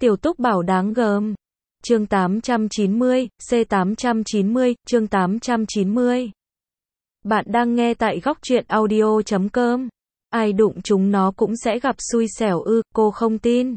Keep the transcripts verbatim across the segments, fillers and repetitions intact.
Tiểu Túc Bảo đáng gờm. Chương tám trăm chín mươi, C tám trăm chín mươi, chương tám trăm chín mươi. Bạn đang nghe tại góc truyện audio chấm com. Ai đụng chúng nó cũng sẽ gặp xui xẻo ư, cô không tin.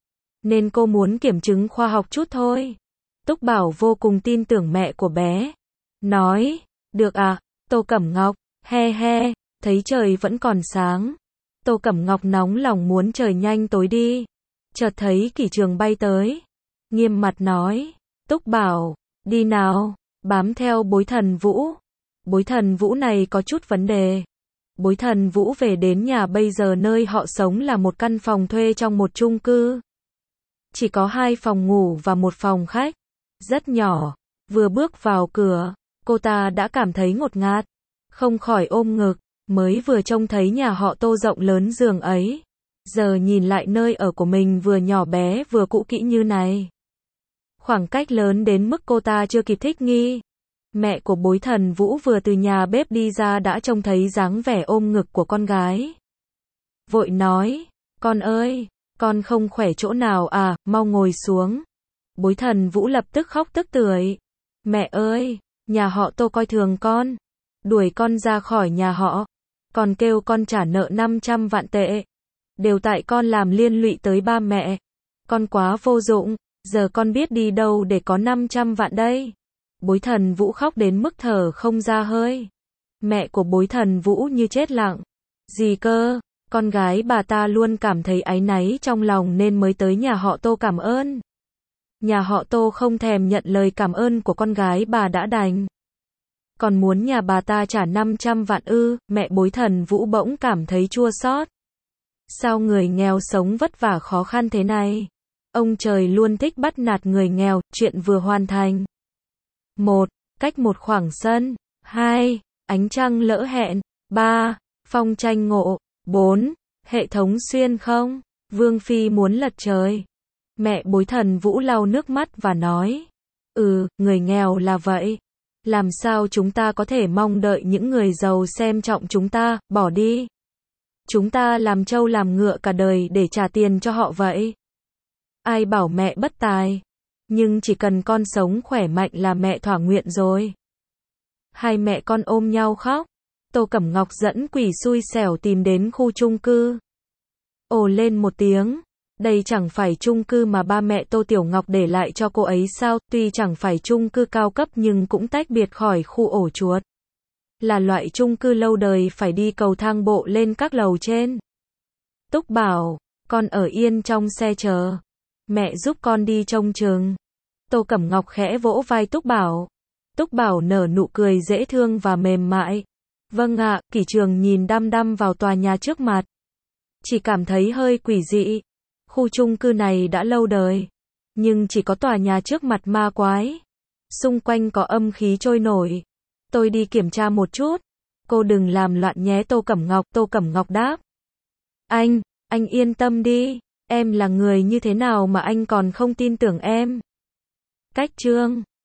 Nên cô muốn kiểm chứng khoa học chút thôi. Túc Bảo vô cùng tin tưởng mẹ của bé. Nói, được à, Tô Cẩm Ngọc, he he, thấy trời vẫn còn sáng. Tô Cẩm Ngọc nóng lòng muốn trời nhanh tối đi. Chợt thấy Kỷ Trường bay tới. Nghiêm mặt nói, Túc Bảo, đi nào, bám theo Bối Thần Vũ. Bối Thần Vũ này có chút vấn đề. Bối Thần Vũ về đến nhà bây giờ nơi họ sống là một căn phòng thuê trong một chung cư. Chỉ có hai phòng ngủ và một phòng khách. Rất nhỏ. Vừa bước vào cửa, cô ta đã cảm thấy ngột ngạt. Không khỏi ôm ngực. Mới vừa trông thấy nhà họ Tô rộng lớn giường ấy. Giờ nhìn lại nơi ở của mình vừa nhỏ bé vừa cũ kỹ như này. Khoảng cách lớn đến mức cô ta chưa kịp thích nghi. Mẹ của Bối Thần Vũ vừa từ nhà bếp đi ra đã trông thấy dáng vẻ ôm ngực của con gái. Vội nói, con ơi, con không khỏe chỗ nào à, mau ngồi xuống. Bối Thần Vũ lập tức khóc tức tưởi. Mẹ ơi, nhà họ Tô coi thường con. Đuổi con ra khỏi nhà họ. Còn kêu con trả nợ năm trăm vạn tệ. Đều tại con làm liên lụy tới ba mẹ. Con quá vô dụng, giờ con biết đi đâu để có năm trăm vạn đây. Bối Thần Vũ khóc đến mức thở không ra hơi. Mẹ của Bối Thần Vũ như chết lặng. Gì cơ, con gái bà ta luôn cảm thấy áy náy trong lòng nên mới tới nhà họ Tô cảm ơn. Nhà họ Tô không thèm nhận lời cảm ơn của con gái bà đã đành. Còn muốn nhà bà ta trả năm trăm vạn ư, mẹ Bối Thần Vũ bỗng cảm thấy chua xót. Sao người nghèo sống vất vả khó khăn thế này? Ông trời luôn thích bắt nạt người nghèo, chuyện vừa hoàn thành. một. Cách một khoảng sân. hai. Ánh trăng lỡ hẹn. ba. Phong tranh ngộ. bốn. Hệ thống xuyên không. Vương Phi muốn lật trời. Mẹ Bối Thần Vũ lau nước mắt và nói. Ừ, người nghèo là vậy. Làm sao chúng ta có thể mong đợi những người giàu xem trọng chúng ta, bỏ đi. Chúng ta làm trâu làm ngựa cả đời để trả tiền cho họ vậy. Ai bảo mẹ bất tài. Nhưng chỉ cần con sống khỏe mạnh là mẹ thỏa nguyện rồi. Hai mẹ con ôm nhau khóc. Tô Cẩm Ngọc dẫn quỷ xui xẻo tìm đến khu chung cư. Ồ lên một tiếng. Đây chẳng phải chung cư mà ba mẹ Tô Tiểu Ngọc để lại cho cô ấy sao? Tuy chẳng phải chung cư cao cấp nhưng cũng tách biệt khỏi khu ổ chuột. Là loại chung cư lâu đời phải đi cầu thang bộ lên các lầu trên. Túc Bảo, con ở yên trong xe chờ. Mẹ giúp con đi trông chừng. Tô Cẩm Ngọc khẽ vỗ vai Túc Bảo. Túc Bảo nở nụ cười dễ thương và mềm mại. Vâng ạ, Kỷ Trường nhìn đăm đăm vào tòa nhà trước mặt. Chỉ cảm thấy hơi quỷ dị. Khu chung cư này đã lâu đời. Nhưng chỉ có tòa nhà trước mặt ma quái. Xung quanh có âm khí trôi nổi. Tôi đi kiểm tra một chút. Cô đừng làm loạn nhé Tô Cẩm Ngọc. Tô Cẩm Ngọc đáp. Anh, anh yên tâm đi. Em là người như thế nào mà anh còn không tin tưởng em? Cách chương